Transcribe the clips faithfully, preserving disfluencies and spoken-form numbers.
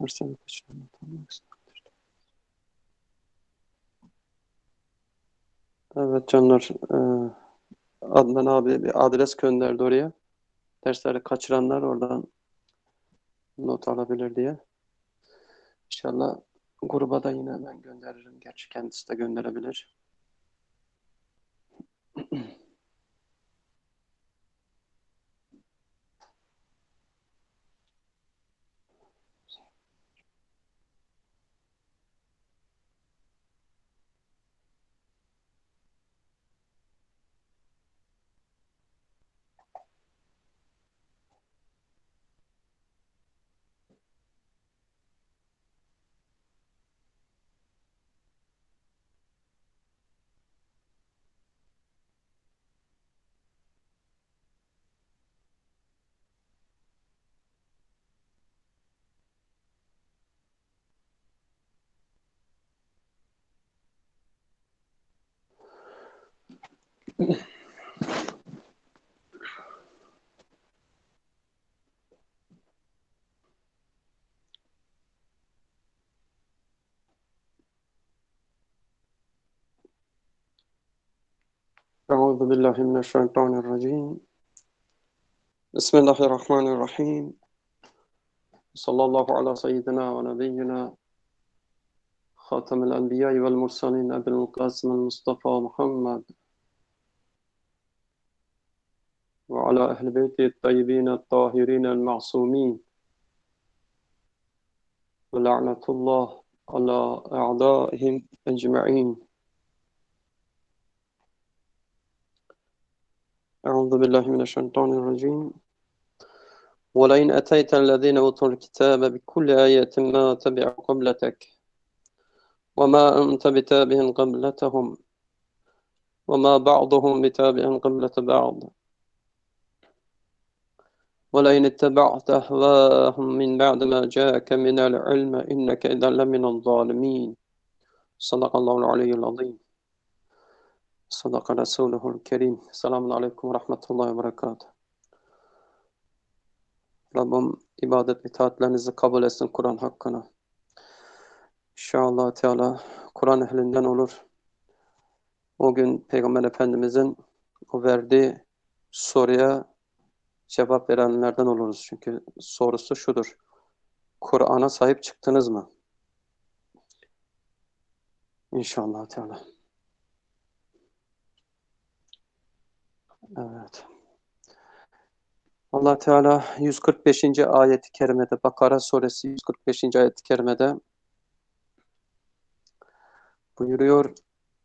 Versene kaçırma. Evet canlar, e, Adnan abi bir adres gönderdi oraya. Dersleri kaçıranlar oradan not alabilir diye. İnşallah gruba da yine ben gönderirim. Gerçi kendisi de gönderebilir. Euzu billahi mineşşeytanirracim. Bismillahirrahmanirrahim. Sallallahu ala seyyidina ve nebiyyina Hatemel enbiya vel mursalin Ebu'l Kasım Mustafa Muhammed ve ala ehli beyti tayyibin tahirin el ma'sumin ve la'netullah ala a'daihim ecma'in. Euzu billahi mineşşeytanirracim. وَلَئِنْ أَتَيْتَ الَّذِينَ أُوتُوا الْكِتَابَ بِكُلِّ آيَةٍ مَا تَبِعُوا قِبْلَتَكَ وَمَا أَنْتَ بِتَابِعٍ قِبْلَتَهُمْ وَمَا بَعْضُهُمْ بِتَابِعٍ قِبْلَةَ بَعْضٍ وَلَئِنِ اتَّبَعْتَ أَهْوَاءَهُمْ مِنْ بَعْدِ مَا جَاءَكَ مِنَ الْعِلْمِ إِنَّكَ إِذًا لَمِنَ الظَّالِمِينَ. Sadakallahul aliyyul azim. Sadaka Resuluhul kerim. Selamun aleyküm ve rahmetullahi ve berekatuhu. Rabbim ibadet ve itaatlerinizi kabul etsin Kur'an hakkına. İnşallah Teala Kur'an ehlinden olur. O gün Peygamber Efendimizin o verdiği soruya cevap verenlerden oluruz. Çünkü sorusu şudur: Kur'an'a sahip çıktınız mı? İnşallah Teala. Evet. Allah Teala yüz kırk beşinci ayet-i kerimede, Bakara suresi yüz kırk beşinci ayet-i kerimede buyuruyor: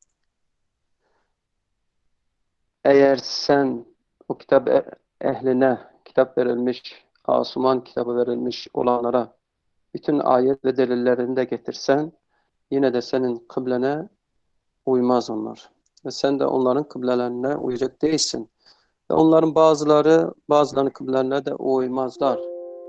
Eğer sen o kitap ehline, kitap verilmiş, asuman kitabı verilmiş olanlara bütün ayet ve delillerini de getirsen, yine de senin kıblene uymaz onlar. Ve sen de onların kıblelerine uyacak değilsin. Ve onların bazıları, bazılarının kıblelerine de uymazlar.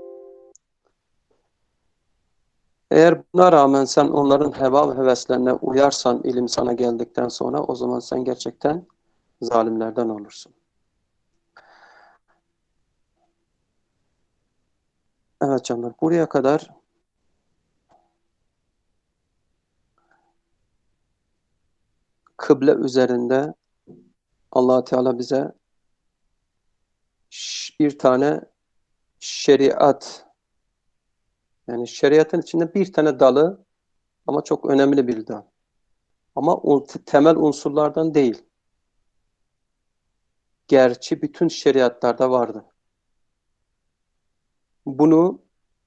Eğer buna rağmen sen onların heva ve heveslerine uyarsan ilim sana geldikten sonra, o zaman sen gerçekten zalimlerden olursun. Evet canlar, buraya kadar kıble üzerinde Allah Teala bize bir tane şeriat, yani şeriatın içinde bir tane dalı ama çok önemli bir dal. Ama temel unsurlardan değil. Gerçi bütün şeriatlarda vardı. Bunu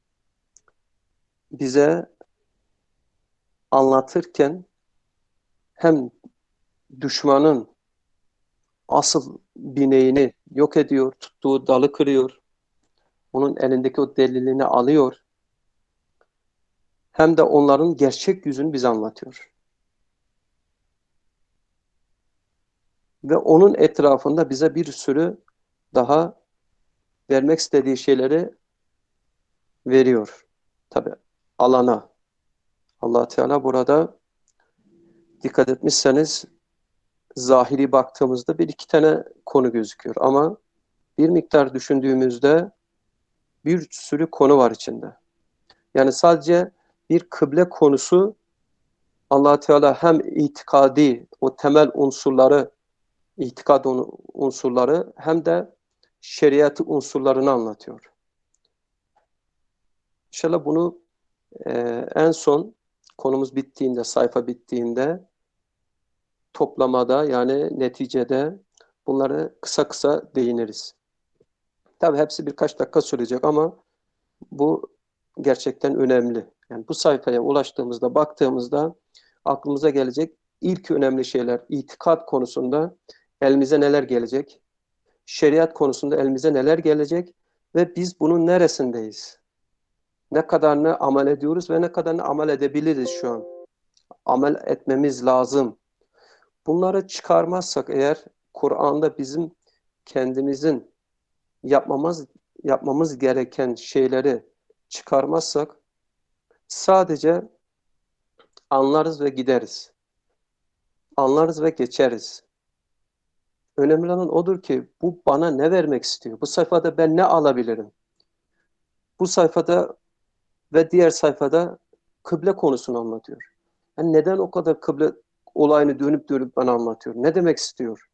bize anlatırken hem düşmanın asıl bineğini yok ediyor, tuttuğu dalı kırıyor, onun elindeki o delilini alıyor, hem de onların gerçek yüzünü bize anlatıyor. Ve onun etrafında bize bir sürü daha vermek istediği şeyleri veriyor. Tabi alana. Allah Teala burada dikkat etmişseniz zahiri baktığımızda bir iki tane konu gözüküyor. Ama bir miktar düşündüğümüzde bir sürü konu var içinde. Yani sadece bir kıble konusu Allah Teala hem itikadi o temel unsurları, itikad unsurları hem de şeriat unsurlarını anlatıyor. İnşallah bunu e, en son konumuz bittiğinde, sayfa bittiğinde toplamada yani neticede bunları kısa kısa değiniriz. Tabii hepsi birkaç dakika sürecek ama bu gerçekten önemli. Yani bu sayfaya ulaştığımızda, baktığımızda aklımıza gelecek ilk önemli şeyler, itikat konusunda elimize neler gelecek, şeriat konusunda elimize neler gelecek ve biz bunun neresindeyiz? Ne kadarını amel ediyoruz ve ne kadarını amel edebiliriz şu an? Amel etmemiz lazım. Bunları çıkarmazsak eğer Kur'an'da bizim kendimizin yapmamız yapmamız gereken şeyleri çıkarmazsak sadece anlarız ve gideriz. Anlarız ve geçeriz. Önemli olan odur ki bu bana ne vermek istiyor? Bu sayfada ben ne alabilirim? Bu sayfada ve diğer sayfada kıble konusunu anlatıyor. Yani neden o kadar kıble olayını dönüp dönüp bana anlatıyor? Ne demek istiyor?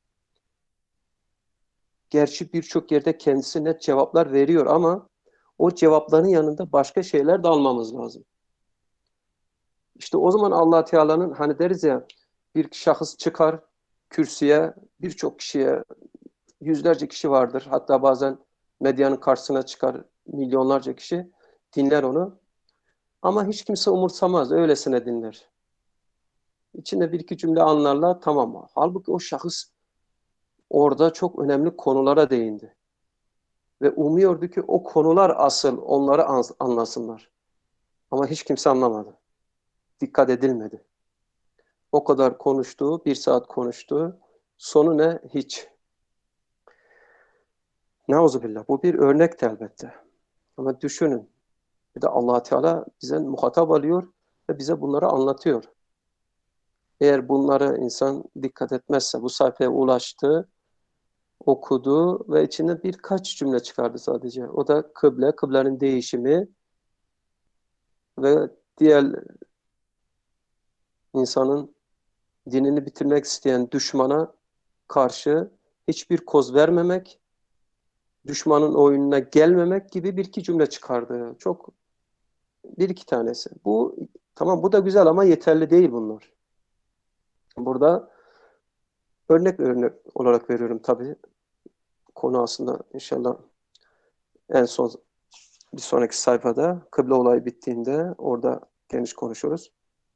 Gerçi birçok yerde kendisi net cevaplar veriyor ama o cevapların yanında başka şeyler de almamız lazım. İşte o zaman Allah Teala'nın hani deriz ya bir şahıs çıkar kürsüye birçok kişiye yüzlerce kişi vardır. Hatta bazen medyanın karşısına çıkar milyonlarca kişi dinler onu. Ama hiç kimse umursamaz. Öylesine dinler. İçinde bir iki cümle anlarlar tamam mı? Halbuki o şahıs orada çok önemli konulara değindi. Ve umuyordu ki o konular asıl onları anlasınlar. Ama hiç kimse anlamadı. Dikkat edilmedi. O kadar konuştu, bir saat konuştu. Sonu ne? Hiç. Neuzubillah. Bu bir örnek elbette. Ama düşünün. Bir de Allah Teala bize muhatap alıyor ve bize bunları anlatıyor. Eğer bunları insan dikkat etmezse bu sayfaya ulaştı, okudu ve içinde birkaç cümle çıkardı sadece. O da kıble, kıblenin değişimi ve diğer insanın dinini bitirmek isteyen düşmana karşı hiçbir koz vermemek, düşmanın oyununa gelmemek gibi bir iki cümle çıkardı. Çok bir iki tanesi. Bu tamam bu da güzel ama yeterli değil bunlar. Burada örnek örnek olarak veriyorum tabii. Konu aslında inşallah en son bir sonraki sayfada kıble olayı bittiğinde orada geniş konuşuruz.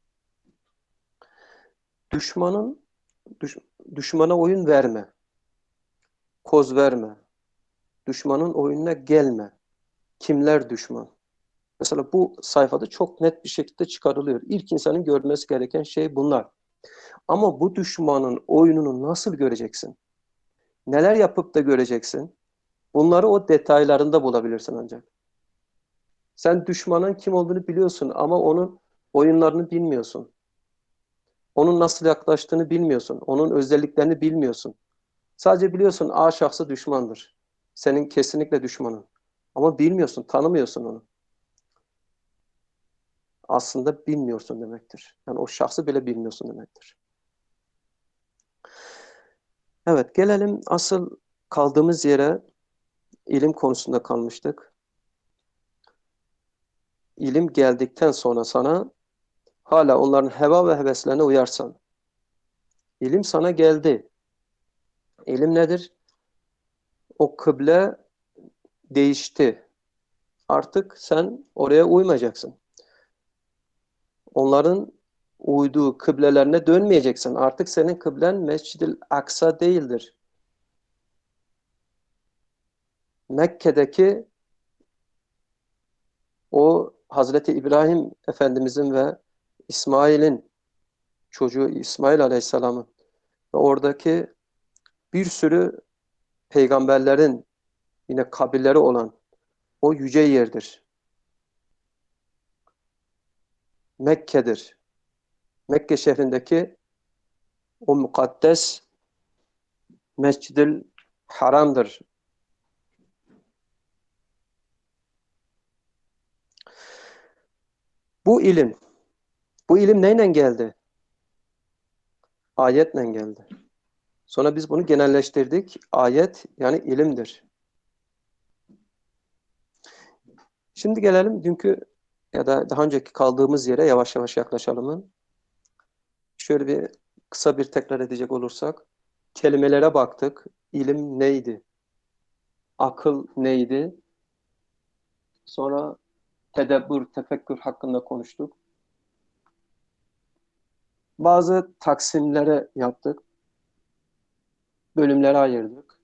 Düşmanın düş, düşmana oyun verme. Koz verme. Düşmanın oyununa gelme. Kimler düşman? Mesela bu sayfada çok net bir şekilde çıkarılıyor. İlk insanın görmesi gereken şey bunlar. Ama bu düşmanın oyununu nasıl göreceksin? Neler yapıp da göreceksin? Bunları o detaylarında bulabilirsin ancak. Sen düşmanın kim olduğunu biliyorsun ama onun oyunlarını bilmiyorsun. Onun nasıl yaklaştığını bilmiyorsun. Onun özelliklerini bilmiyorsun. Sadece biliyorsun A şahsı düşmandır. Senin kesinlikle düşmanın. Ama bilmiyorsun, tanımıyorsun onu. Aslında bilmiyorsun demektir. Yani o şahsı bile bilmiyorsun demektir. Evet, gelelim asıl kaldığımız yere ilim konusunda kalmıştık. İlim geldikten sonra sana hala onların heva ve heveslerine uyarsan. İlim sana geldi. İlim nedir? O kıble değişti. Artık sen oraya uymayacaksın. Onların uyduğu kıblelerine dönmeyeceksin. Artık senin kıblen Mescid-i Aksa değildir. Mekke'deki o Hazreti İbrahim Efendimizin ve İsmail'in çocuğu İsmail Aleyhisselam'ın ve oradaki bir sürü peygamberlerin yine kabirleri olan o yüce yerdir. Mekke'dir. Mekke şehrindeki o mukaddes Mescid-i Haram'dır. Bu ilim. Bu ilim neyle geldi? Ayetle geldi. Sonra biz bunu genelleştirdik. Ayet yani ilimdir. Şimdi gelelim dünkü ya da daha önceki kaldığımız yere yavaş yavaş yaklaşalım. Şöyle bir kısa bir tekrar edecek olursak. Kelimelere baktık. İlim neydi? Akıl neydi? Sonra tedebbür, tefekkür hakkında konuştuk. Bazı taksimlere yaptık. Bölümlere ayırdık.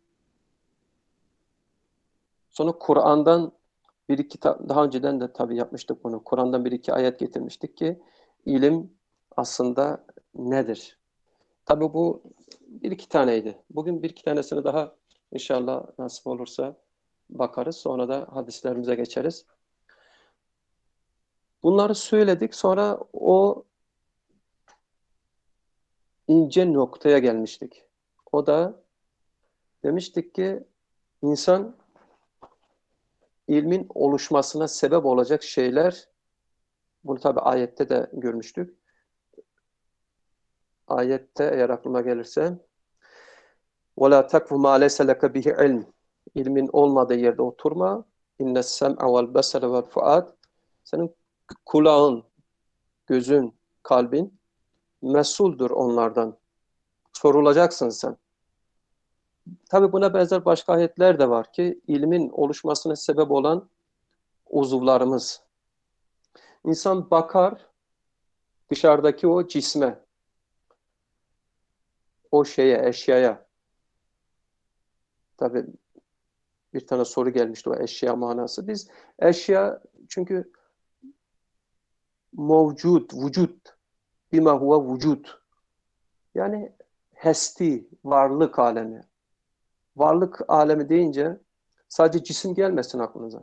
Sonra Kur'an'dan bir iki, daha önceden de tabii yapmıştık bunu. Kur'an'dan bir iki ayet getirmiştik ki ilim aslında nedir? Tabii bu bir iki taneydi. Bugün bir iki tanesini daha inşallah nasip olursa bakarız. Sonra da hadislerimize geçeriz. Bunları söyledik. Sonra o ince noktaya gelmiştik. O da demiştik ki insan ilmin oluşmasına sebep olacak şeyler, bunu tabii ayette de görmüştük. Ayette eğer aklıma gelirse وَلَا تَكْفُ مَا لَيْسَ لَكَ بِهِ عِلْمٍ İlmin olmadığı yerde oturma. اِنَّ السَّمْعَ وَالْبَصَرَ وَالْفُؤَادَ Senin kulağın, gözün, kalbin mesuldür onlardan. Sorulacaksın sen. Tabii buna benzer başka ayetler de var ki ilmin oluşmasına sebep olan uzuvlarımız. İnsan bakar dışarıdaki o cisme, o şeye, eşyaya. Tabii bir tane soru gelmişti o eşya manası. Biz eşya çünkü mevcut, vücut, bima huve vücut. Yani hesti, varlık alemi. Varlık alemi deyince sadece cisim gelmesin aklınıza.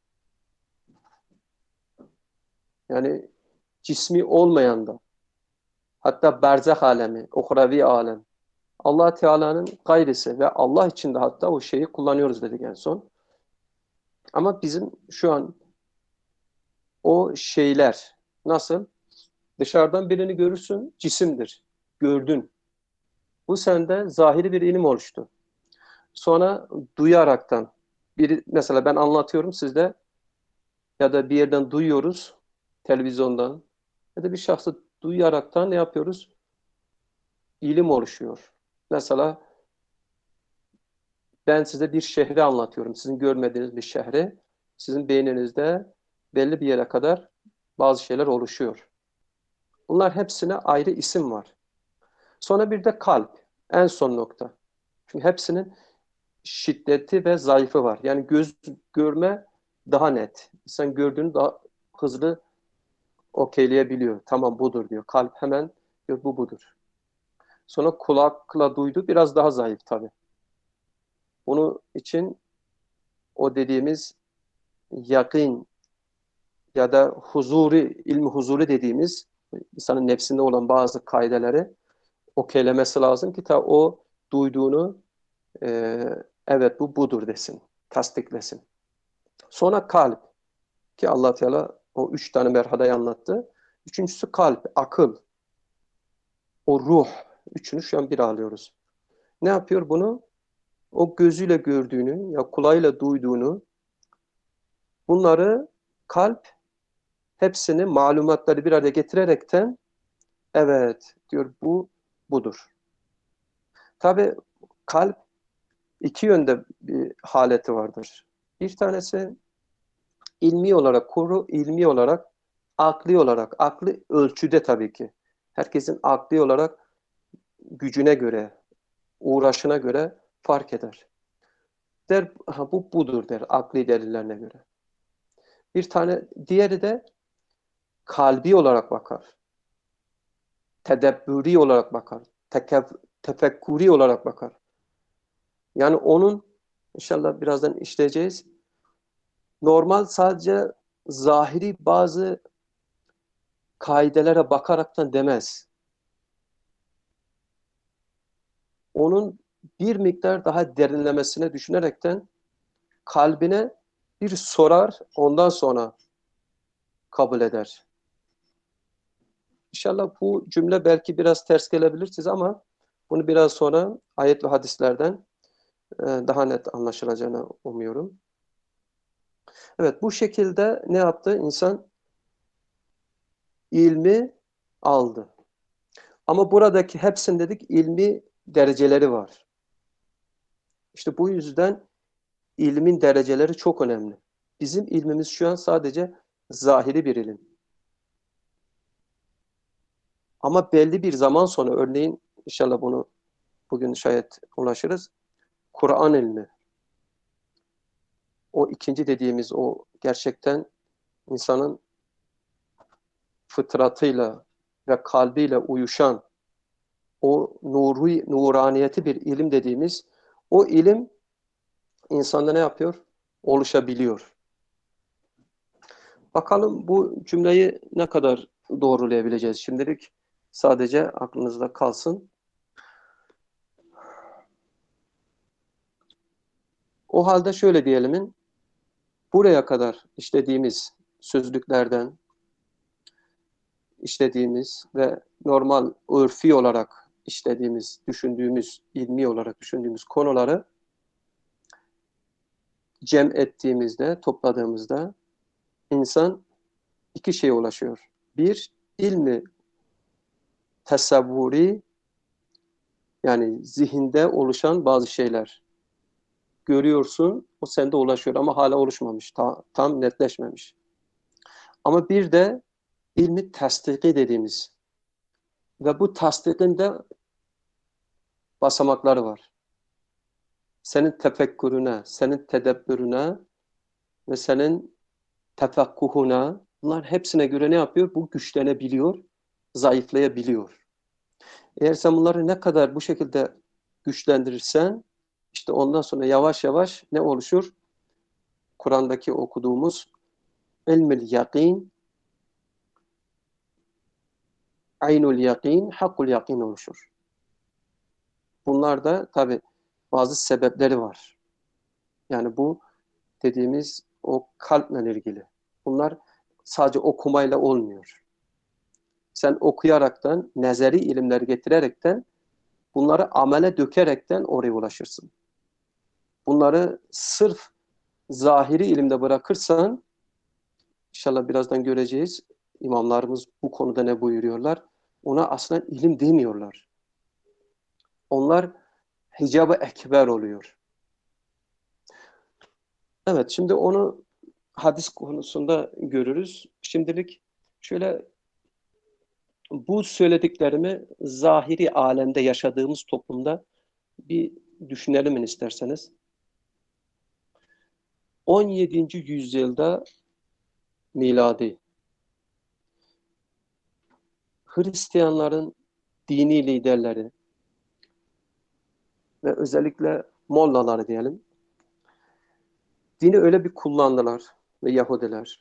Yani cismi olmayan da, hatta berzah alemi, uhrevi alem. Allah Teala'nın gayrisi ve Allah için de hatta o şeyi kullanıyoruz dedik en son. Ama bizim şu an o şeyler nasıl? Dışarıdan birini görürsün, cisimdir. Gördün. Bu sende zahiri bir ilim oluştu. Sonra duyaraktan, biri, mesela ben anlatıyorum sizde ya da bir yerden duyuyoruz, televizyondan ya da bir şahsı duyaraktan ne yapıyoruz? İlim oluşuyor. Mesela ben size bir şehri anlatıyorum. Sizin görmediğiniz bir şehri. Sizin beyninizde belli bir yere kadar bazı şeyler oluşuyor. Bunlar hepsine ayrı isim var. Sonra bir de kalp. En son nokta. Çünkü hepsinin şiddeti ve zayıfı var. Yani göz görme daha net. Sen gördüğünü daha hızlı okeyleyebiliyor. Tamam budur diyor. Kalp hemen diyor bu budur. Sonra kulakla duydu biraz daha zayıf tabii. Bunun için o dediğimiz yakın ya da huzuri, ilmi huzuri dediğimiz insanın nefsinde olan bazı kaideleri okeylemesi lazım ki ta o duyduğunu e, evet bu budur desin, tasdiklesin. Sonra kalp ki Allah Teala o üç tane merhabayı anlattı. Üçüncüsü kalp, akıl, o ruh. Üçünü şu an bir alıyoruz. Ne yapıyor bunu? O gözüyle gördüğünü ya kulağıyla duyduğunu bunları kalp hepsini malumatları bir araya getirerekten evet diyor bu budur. Tabii kalp iki yönde bir haleti vardır. Bir tanesi ilmi olarak, kuru ilmi olarak, akli olarak, aklı ölçüde tabii ki. Herkesin akli olarak gücüne göre, uğraşına göre fark eder. Der, ha, bu budur der akli delillerine göre. Bir tane diğeri de kalbi olarak bakar. Tedebbüri olarak bakar. Tekef, tefekkuri olarak bakar. Yani onun inşallah birazdan işleyeceğiz. Normal sadece zahiri bazı kaidelere bakaraktan demez. Onun bir miktar daha derinlemesine düşünerekten kalbine bir sorar, ondan sonra kabul eder. İnşallah bu cümle belki biraz ters gelebilir size ama bunu biraz sonra ayet ve hadislerden e, daha net anlaşılacağını umuyorum. Evet, bu şekilde ne yaptı? İnsan ilmi aldı. Ama buradaki hepsinin dedik ilmi dereceleri var. İşte bu yüzden ilmin dereceleri çok önemli. Bizim ilmimiz şu an sadece zahiri bir ilim. Ama belli bir zaman sonra örneğin inşallah bunu bugün şayet ulaşırız. Kur'an ilmi. O ikinci dediğimiz o gerçekten insanın fıtratıyla ve kalbiyle uyuşan o nuru, nuraniyeti bir ilim dediğimiz o ilim insanda ne yapıyor? Oluşabiliyor. Bakalım bu cümleyi ne kadar doğrulayabileceğiz. Şimdilik sadece aklınızda kalsın. O halde şöyle diyelim, buraya kadar işlediğimiz sözlüklerden, işlediğimiz ve normal örfi olarak işlediğimiz, düşündüğümüz, ilmi olarak düşündüğümüz konuları cem ettiğimizde, topladığımızda insan iki şeye ulaşıyor. Bir, ilmi tasavvuri, yani zihinde oluşan bazı şeyler. Görüyorsun, o sende ulaşıyor ama hala oluşmamış, ta, tam netleşmemiş. Ama bir de ilmi tasdiki dediğimiz ve bu tasdikin de basamakları var. Senin tefekkürüne, senin tedebbürüne ve senin tefakkuhuna, bunlar hepsine göre ne yapıyor? Bu güçlenebiliyor, zayıflayabiliyor. Eğer sen bunları ne kadar bu şekilde güçlendirirsen, işte ondan sonra yavaş yavaş ne oluşur? Kur'an'daki okuduğumuz ilmil yakin, aynul yakin, hakkul yakin oluşur. Bunlar da tabi bazı sebepleri var. Yani bu dediğimiz o kalple ilgili. Bunlar sadece okumayla olmuyor. Sen okuyaraktan, nezeri ilimleri getirerekten, bunları amele dökerekten oraya ulaşırsın. Bunları sırf zahiri ilimde bırakırsan, İnşallah birazdan göreceğiz. İmamlarımız bu konuda ne buyuruyorlar? Ona aslında ilim demiyorlar. Onlar hicab-ı ekber oluyor. Evet, şimdi onu hadis konusunda görürüz. Şimdilik şöyle bu söylediklerimi zahiri alemde yaşadığımız toplumda bir düşünelim isterseniz. on yedinci yüzyılda miladi Hristiyanların dini liderleri ve özellikle mollaları diyelim, dini öyle bir kullandılar ve Yahudiler.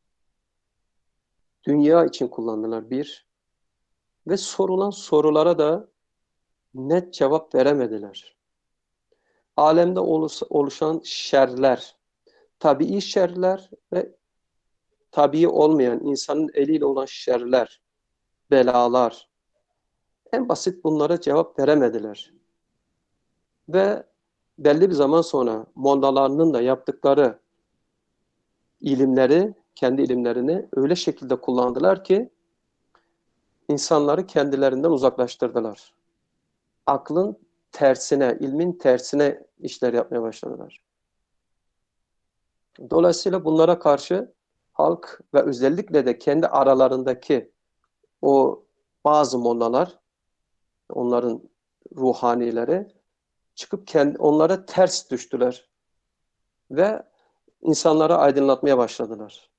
Dünya için kullandılar bir ve sorulan sorulara da net cevap veremediler. Alemde oluşan şerler, tabii şerler ve tabii olmayan insanın eliyle olan şerler, belalar, en basit bunlara cevap veremediler. Ve belli bir zaman sonra mollalarının da yaptıkları ilimleri, kendi ilimlerini öyle şekilde kullandılar ki insanları kendilerinden uzaklaştırdılar. Aklın tersine, ilmin tersine işler yapmaya başladılar. Dolayısıyla bunlara karşı halk ve özellikle de kendi aralarındaki o bazı mollalar, onların ruhanileri çıkıp kendi, onlara ters düştüler ve insanları aydınlatmaya başladılar.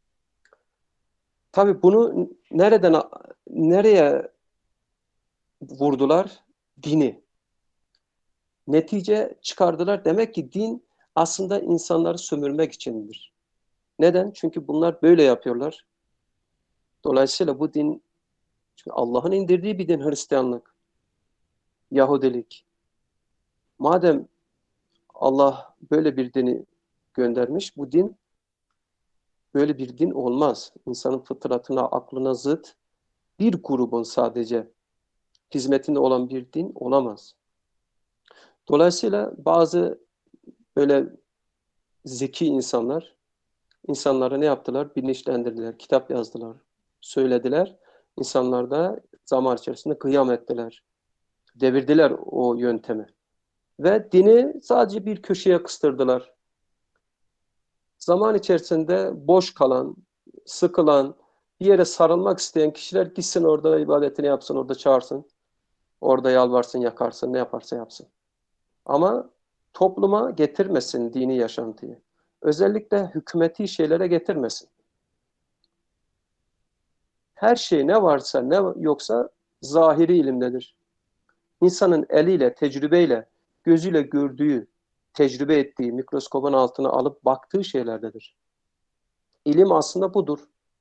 Tabii bunu nereden nereye vurdular? Dini. Netice çıkardılar. Demek ki din aslında insanları sömürmek içindir. Neden? Çünkü bunlar böyle yapıyorlar. Dolayısıyla bu din Allah'ın indirdiği bir din Hristiyanlık, Yahudilik. Madem Allah böyle bir dini göndermiş, bu din böyle bir din olmaz. İnsanın fıtratına, aklına zıt bir grubun sadece hizmetinde olan bir din olamaz. Dolayısıyla bazı böyle zeki insanlar insanları ne yaptılar? Bilinçlendirdiler, kitap yazdılar, söylediler. İnsanlar da zaman içerisinde kıyam ettiler. Devirdiler o yöntemi. Ve dini sadece bir köşeye kıstırdılar. Zaman içerisinde boş kalan, sıkılan, bir yere sarılmak isteyen kişiler gitsin orada ibadetini yapsın, orada çağırsın. Orada yalvarsın, yakarsın, ne yaparsa yapsın. Ama topluma getirmesin dini yaşantıyı. Özellikle hükümeti şeylere getirmesin. Her şey ne varsa ne yoksa zahiri ilimdedir. İnsanın eliyle, tecrübeyle, gözüyle gördüğü, tecrübe ettiği, mikroskopun altına alıp baktığı şeylerdedir. İlim aslında budur.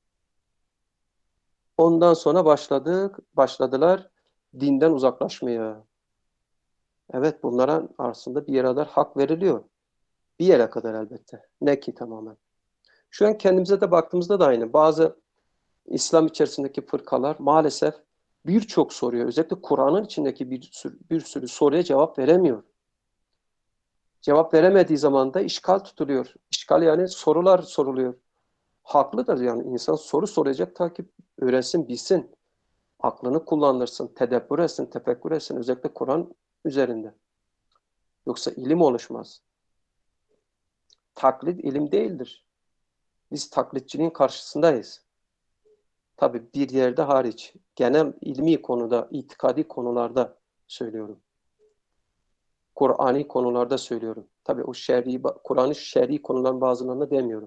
Ondan sonra başladık, başladılar dinden uzaklaşmaya. Evet, bunlara aslında bir yere kadar hak veriliyor. Bir yere kadar elbette. Ne ki tamamen. Şu an kendimize de baktığımızda da aynı. Bazı İslam içerisindeki fırkalar maalesef birçok soruya, özellikle Kur'an'ın içindeki bir sürü, bir sürü soruya cevap veremiyor. Cevap veremediği zaman da işgal tutuluyor. İşgal yani sorular soruluyor. Haklıdır yani insan soru soracak ta ki öğrensin, bilsin. Aklını kullanırsın, tedebbür etsin, tefekkür etsin. Özellikle Kur'an üzerinde. Yoksa ilim oluşmaz. Taklit ilim değildir. Biz taklitçiliğin karşısındayız. Tabii bir yerde hariç. Genel ilmi konuda, itikadi konularda söylüyorum. Kur'ani konularda söylüyorum. Tabii o şer'i, Kur'an'ın şer'i konuların bazılarını demiyorum.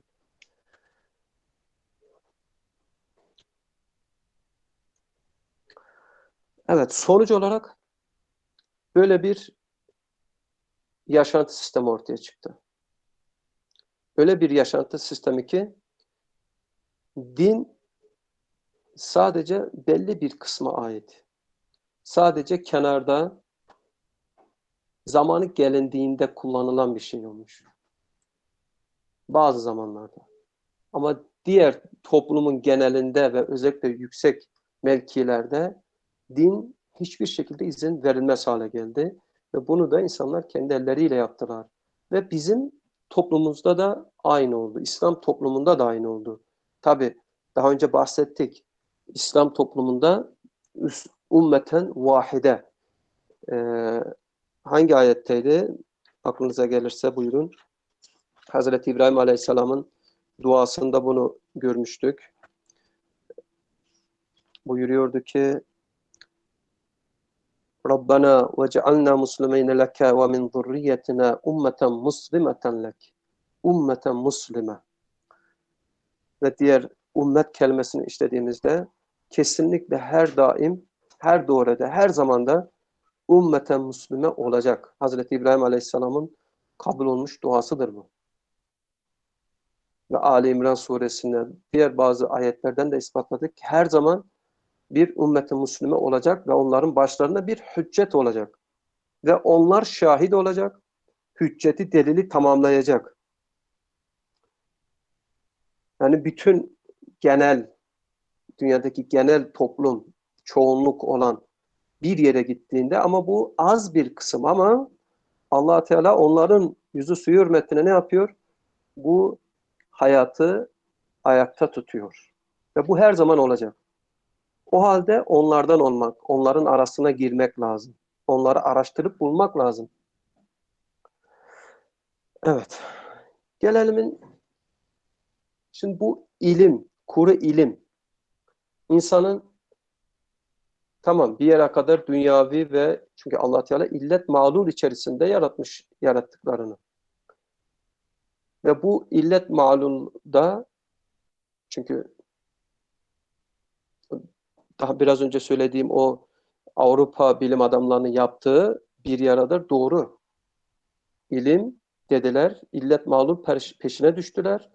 Evet, sonuç olarak böyle bir yaşantı sistemi ortaya çıktı. Öyle bir yaşantı sistemi ki din sadece belli bir kısma ait. Sadece kenarda zamanı gelindiğinde kullanılan bir şey olmuş. Bazı zamanlarda. Ama diğer toplumun genelinde ve özellikle yüksek mevkilerde din hiçbir şekilde izin verilmez hale geldi. Ve bunu da insanlar kendi elleriyle yaptılar. Ve bizim toplumumuzda da aynı oldu. İslam toplumunda da aynı oldu. Tabi daha önce bahsettik. İslam toplumunda ümmeten vahide. Ee, hangi ayetteydi? Aklınıza gelirse buyurun. Hazreti İbrahim Aleyhisselam'ın duasında bunu görmüştük. Buyuruyordu ki Rabbana vec'alna muslimeyne leke ve min zurriyetina ummeten muslimeten lek. Ummeten muslime. Ve diğer ümmet kelimesini işlediğimizde kesinlikle her daim, her doğruda, her zamanda ummeten muslime olacak. Hazreti İbrahim Aleyhisselam'ın kabul olmuş duasıdır bu. Ve Ali İmran suresinden diğer bazı ayetlerden de ispatladık ki her zaman bir ümmet-i Müslüme olacak ve onların başlarında bir hüccet olacak. Ve onlar şahit olacak, hücceti, delili tamamlayacak. Yani bütün genel, dünyadaki genel toplum, çoğunluk olan bir yere gittiğinde ama bu az bir kısım ama Allah Teala onların yüzü suyu hürmetine ne yapıyor? Bu hayatı ayakta tutuyor. Ve bu her zaman olacak. O halde onlardan olmak, onların arasına girmek lazım. Onları araştırıp bulmak lazım. Evet. Gelelim şimdi bu ilim, kuru ilim insanın tamam bir yere kadar dünyavi ve çünkü Allah Teala illet mağlul içerisinde yaratmış yarattıklarını. Ve bu illet mağlulda çünkü daha biraz önce söylediğim o Avrupa bilim adamlarının yaptığı bir yaradır doğru. İlim dediler, illet mağlul peşine düştüler.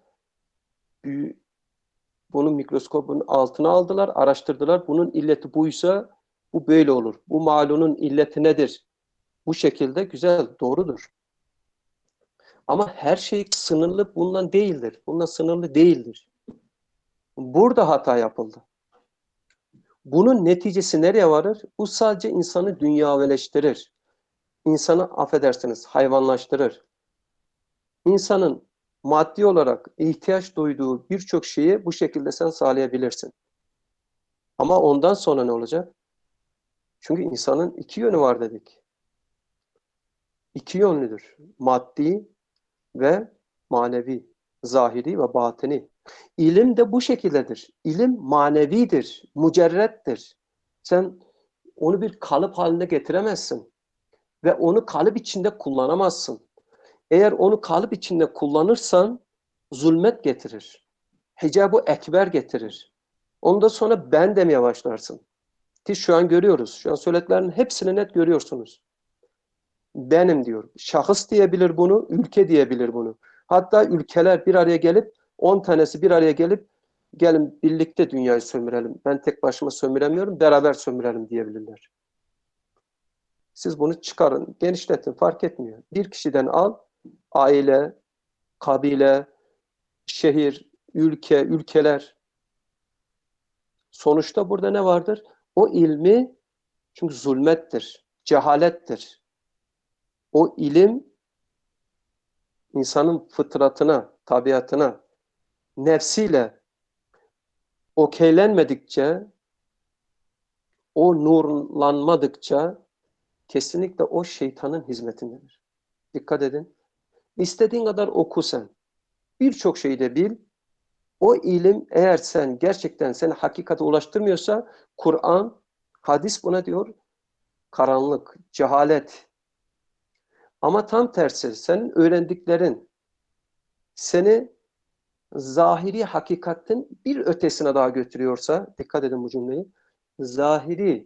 Bunu mikroskopun altına aldılar, araştırdılar. Bunun illeti buysa bu böyle olur. Bu malunun illeti nedir? Bu şekilde güzel, doğrudur. Ama her şey sınırlı bundan değildir. Bundan sınırlı değildir. Burada hata yapıldı. Bunun neticesi nereye varır? Bu sadece insanı dünyaveleştirir. İnsanı affedersiniz hayvanlaştırır. İnsanın maddi olarak ihtiyaç duyduğu birçok şeyi bu şekilde sen sağlayabilirsin. Ama ondan sonra ne olacak? Çünkü insanın iki yönü var dedik. İki yönlüdür. Maddi ve manevi, zahiri ve batini. İlim de bu şekildedir. İlim manevidir, mücerrettir. Sen onu bir kalıp haline getiremezsin ve onu kalıp içinde kullanamazsın. Eğer onu kalıp içinde kullanırsan zulmet getirir. Hicab-ı ekber getirir. Ondan sonra ben demeye başlarsın. Ki şu an görüyoruz. Şu an söylediklerinin hepsini net görüyorsunuz. Benim diyor. Şahıs diyebilir bunu, ülke diyebilir bunu. Hatta ülkeler bir araya gelip, on tanesi bir araya gelip, gelin birlikte dünyayı sömürelim. Ben tek başıma sömüremiyorum, beraber sömürelim diyebilirler. Siz bunu çıkarın, genişletin, fark etmiyor. Bir kişiden al, aile, kabile, şehir, ülke, ülkeler. Sonuçta burada ne vardır? O ilmi, çünkü zulmettir, cehalettir. O ilim insanın fıtratına, tabiatına, nefsiyle okeylenmedikçe, o nurlanmadıkça kesinlikle o şeytanın hizmetindedir. Dikkat edin. İstediğin kadar oku sen. Birçok şeyi de bil. O ilim eğer sen gerçekten seni hakikate ulaştırmıyorsa Kur'an, hadis buna diyor karanlık, cehalet. Ama tam tersi senin öğrendiklerin seni zahiri hakikatin bir ötesine daha götürüyorsa, dikkat edin bu cümleyi, zahiri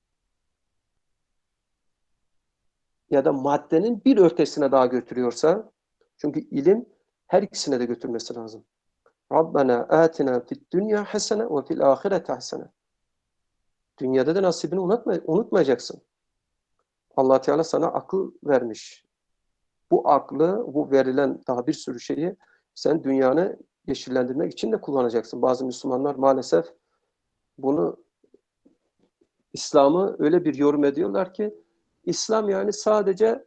ya da maddenin bir ötesine daha götürüyorsa, çünkü ilim her ikisine de götürmesi lazım. Rabbena atina fid dünya hasene ve fil ahireti hasene. Dünyada da nasibini unutma, unutmayacaksın. Allah Teala sana akıl vermiş. Bu aklı, bu verilen daha bir sürü şeyi sen dünyanı yeşillendirmek için de kullanacaksın. Bazı Müslümanlar maalesef bunu, İslam'ı öyle bir yorum ediyorlar ki İslam yani sadece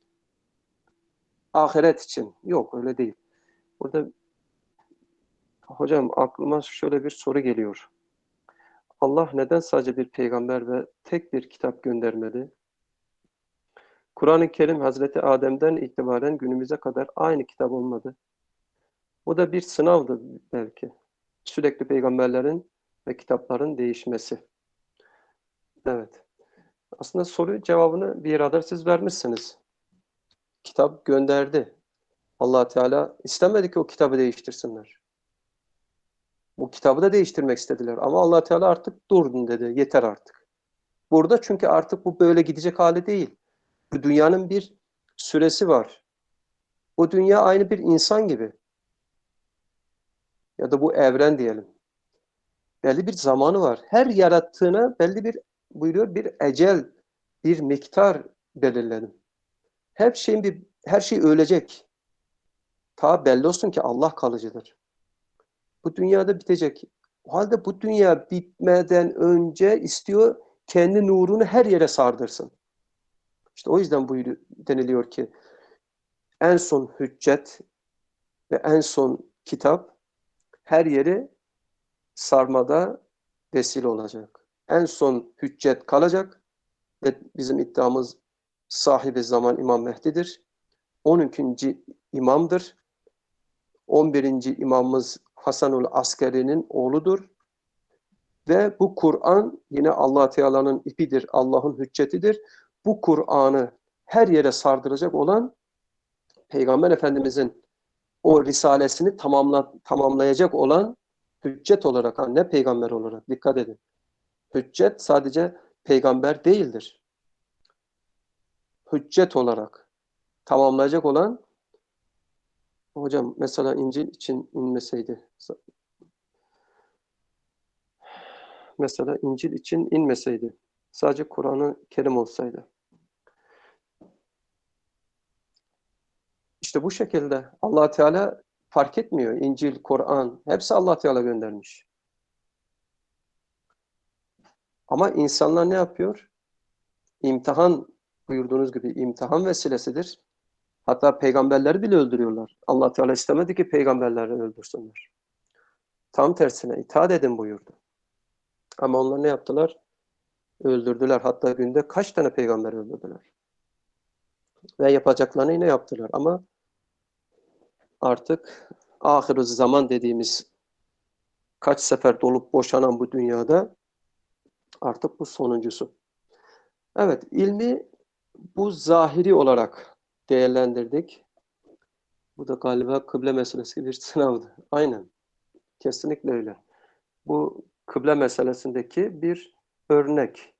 ahiret için. Yok, öyle değil. Burada hocam aklıma şöyle bir soru geliyor. Allah neden sadece bir peygamber ve tek bir kitap göndermedi? Kur'an-ı Kerim Hazreti Adem'den itibaren günümüze kadar aynı kitap olmadı. Bu da bir sınavdı belki. Sürekli peygamberlerin ve kitapların değişmesi. Evet. Aslında soru cevabını bir radar siz vermişsiniz. Kitap gönderdi. Allah Teala istemedi ki o kitabı değiştirsinler. Bu kitabı da değiştirmek istediler. Ama Allah Teala artık durdun dedi. Yeter artık. Burada çünkü artık bu böyle gidecek hali değil. Bu dünyanın bir süresi var. Bu dünya aynı bir insan gibi. Ya da bu evren diyelim. Belli bir zamanı var. Her yarattığına belli bir, buyuruyor, bir ecel, bir miktar belirledim. Her şeyin bir, her şey ölecek. Ta belli olsun ki Allah kalıcıdır. Bu dünyada bitecek. O halde bu dünya bitmeden önce istiyor kendi nurunu her yere sardırsın. İşte o yüzden buyuruyor, deniliyor ki en son hüccet ve en son kitap her yeri sarmada vesile olacak. En son hüccet kalacak ve bizim iddiamız sahibi zaman İmam Mehdi'dir. on ikinci imamdır. on birinci imamımız Hasanul Askeri'nin oğludur. Ve bu Kur'an yine Allah Teala'nın ipidir, Allah'ın hüccetidir. Bu Kur'an'ı her yere sardıracak olan Peygamber Efendimizin o risalesini tamamla, tamamlayacak olan hüccet olarak, ne peygamber olarak, dikkat edin. Hüccet sadece peygamber değildir. Hüccet olarak tamamlayacak olan, hocam mesela İncil için inmeseydi, mesela İncil için inmeseydi, sadece Kur'an-ı Kerim olsaydı. İşte bu şekilde Allah Teala fark etmiyor. İncil, Kur'an, hepsi Allah Teala göndermiş. Ama insanlar ne yapıyor? İmtihan, buyurduğunuz gibi imtihan vesilesidir. Hatta peygamberleri bile öldürüyorlar. Allah Teala istemedi ki peygamberleri öldürsünler. Tam tersine itaat edin buyurdu. Ama onlar ne yaptılar? Öldürdüler. Hatta günde kaç tane peygamber öldürdüler? Ve yapacaklarını yine yaptılar. Ama artık ahir zaman dediğimiz kaç sefer dolup boşanan bu dünyada artık bu sonuncusu. Evet, ilmi bu zahiri olarak değerlendirdik. Bu da galiba kıble meselesi bir sınavdı. Aynen, kesinlikle öyle. Bu kıble meselesindeki bir örnek.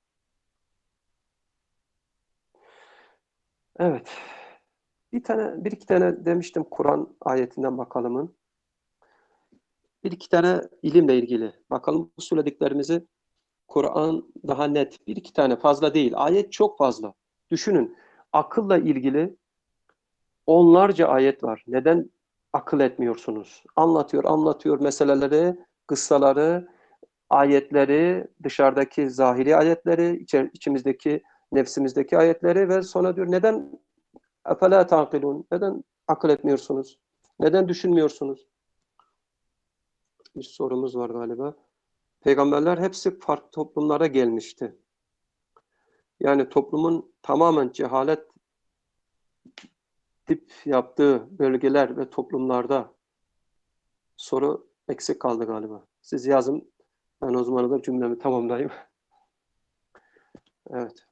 Evet, bir tane, bir iki tane demiştim Kur'an ayetinden bakalımın. Bir iki tane ilimle ilgili. Bakalım bu söylediklerimizi Kur'an daha net. Bir iki tane fazla değil. Ayet çok fazla. Düşünün, akılla ilgili onlarca ayet var. Neden akıl etmiyorsunuz? Anlatıyor, anlatıyor meseleleri, kıssaları, ayetleri, dışarıdaki zahiri ayetleri, içer, içimizdeki, nefsimizdeki ayetleri ve sonra diyor neden efela taqilun? Neden akıl etmiyorsunuz? Neden düşünmüyorsunuz? Bir sorumuz var galiba. Peygamberler hepsi farklı toplumlara gelmişti. Yani toplumun tamamen cehalet tip yaptığı bölgeler ve toplumlarda soru eksik kaldı galiba. Siz yazın. Ben o zaman da cümlemi tamamlayayım. Evet.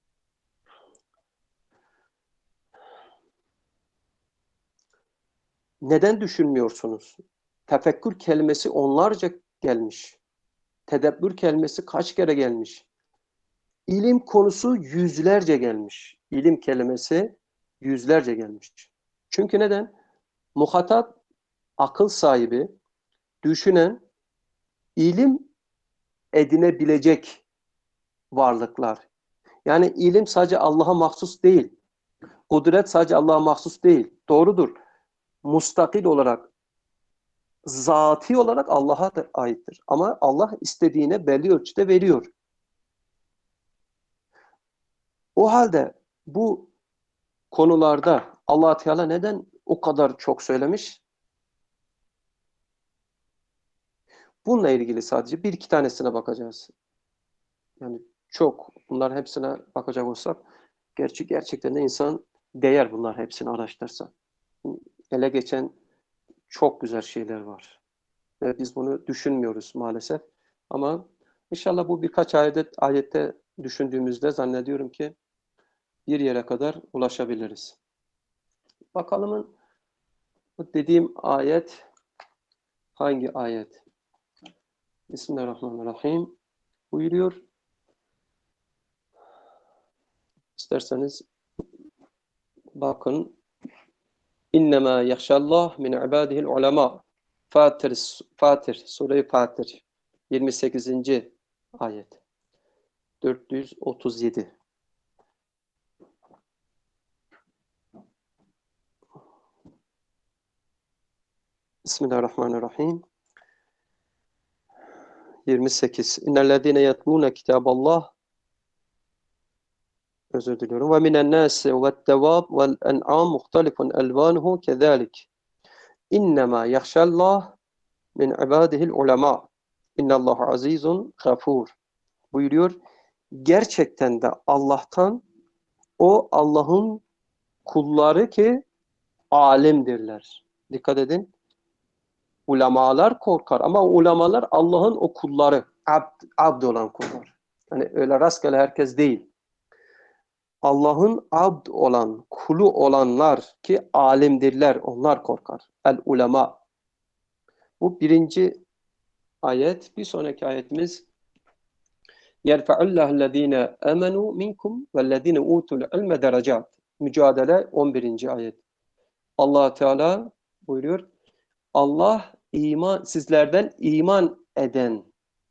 Neden düşünmüyorsunuz? Tefekkür kelimesi onlarca gelmiş. Tedebbür kelimesi kaç kere gelmiş? İlim konusu yüzlerce gelmiş. İlim kelimesi yüzlerce gelmiş. Çünkü neden? Muhatap, akıl sahibi, düşünen, ilim edinebilecek varlıklar. Yani ilim sadece Allah'a mahsus değil. Kudret sadece Allah'a mahsus değil. Doğrudur. Mustakil olarak, zati olarak Allah'a aittir. Ama Allah istediğine belli ölçüde veriyor. O halde bu konularda Allah Teala neden o kadar çok söylemiş? Bununla ilgili sadece bir iki tanesine bakacağız. Yani çok. Bunlar hepsine bakacak olsak gerçi gerçekten de insan değer bunlar hepsini araştırsa. Ele geçen çok güzel şeyler var. Ve biz bunu düşünmüyoruz maalesef. Ama inşallah bu birkaç ayette, ayette düşündüğümüzde zannediyorum ki bir yere kadar ulaşabiliriz. Bakalım bu dediğim ayet hangi ayet? Bismillahirrahmanirrahim. Buyuruyor. İsterseniz bakın. İnnemâ yahşallah min ibâdihil ulemâ. Fatir, Fatir, Sure-i Fatir. yirmi sekizinci ayet. dört yüz otuz yedi. Bismillahirrahmanirrahim. yirmi sekiz. İnnellezîne yetlûne kitâballah. Özür diliyorum. Ve minen nâsi ve'd-devâb ve'l-en'âm muhtalifun elvânuhu kezâlik. İnnemâ yahşallah min ibâdihil ulemâ. İnnallâhu azîzun gafûr. Buyuruyor. Gerçekten de Allah'tan o Allah'ın kulları ki alimdirler. Dikkat edin. Ulemalar korkar ama ulemalar Allah'ın o kulları, abd, abd olan kullar. Yani öyle rastgele herkes değil. Allah'ın abd olan, kulu olanlar ki alimdirler, onlar korkar. El ulema. Bu birinci ayet. Bir sonraki ayetimiz يَرْفَعُ الَّذ۪ينَ اَمَنُوا مِنْكُمْ وَالَّذ۪ينَ اُوتُوا الْعِلْمَ دَرَجَاتٍ. Mücadele on birinci ayet. Allah Teala buyuruyor. Allah iman sizlerden iman eden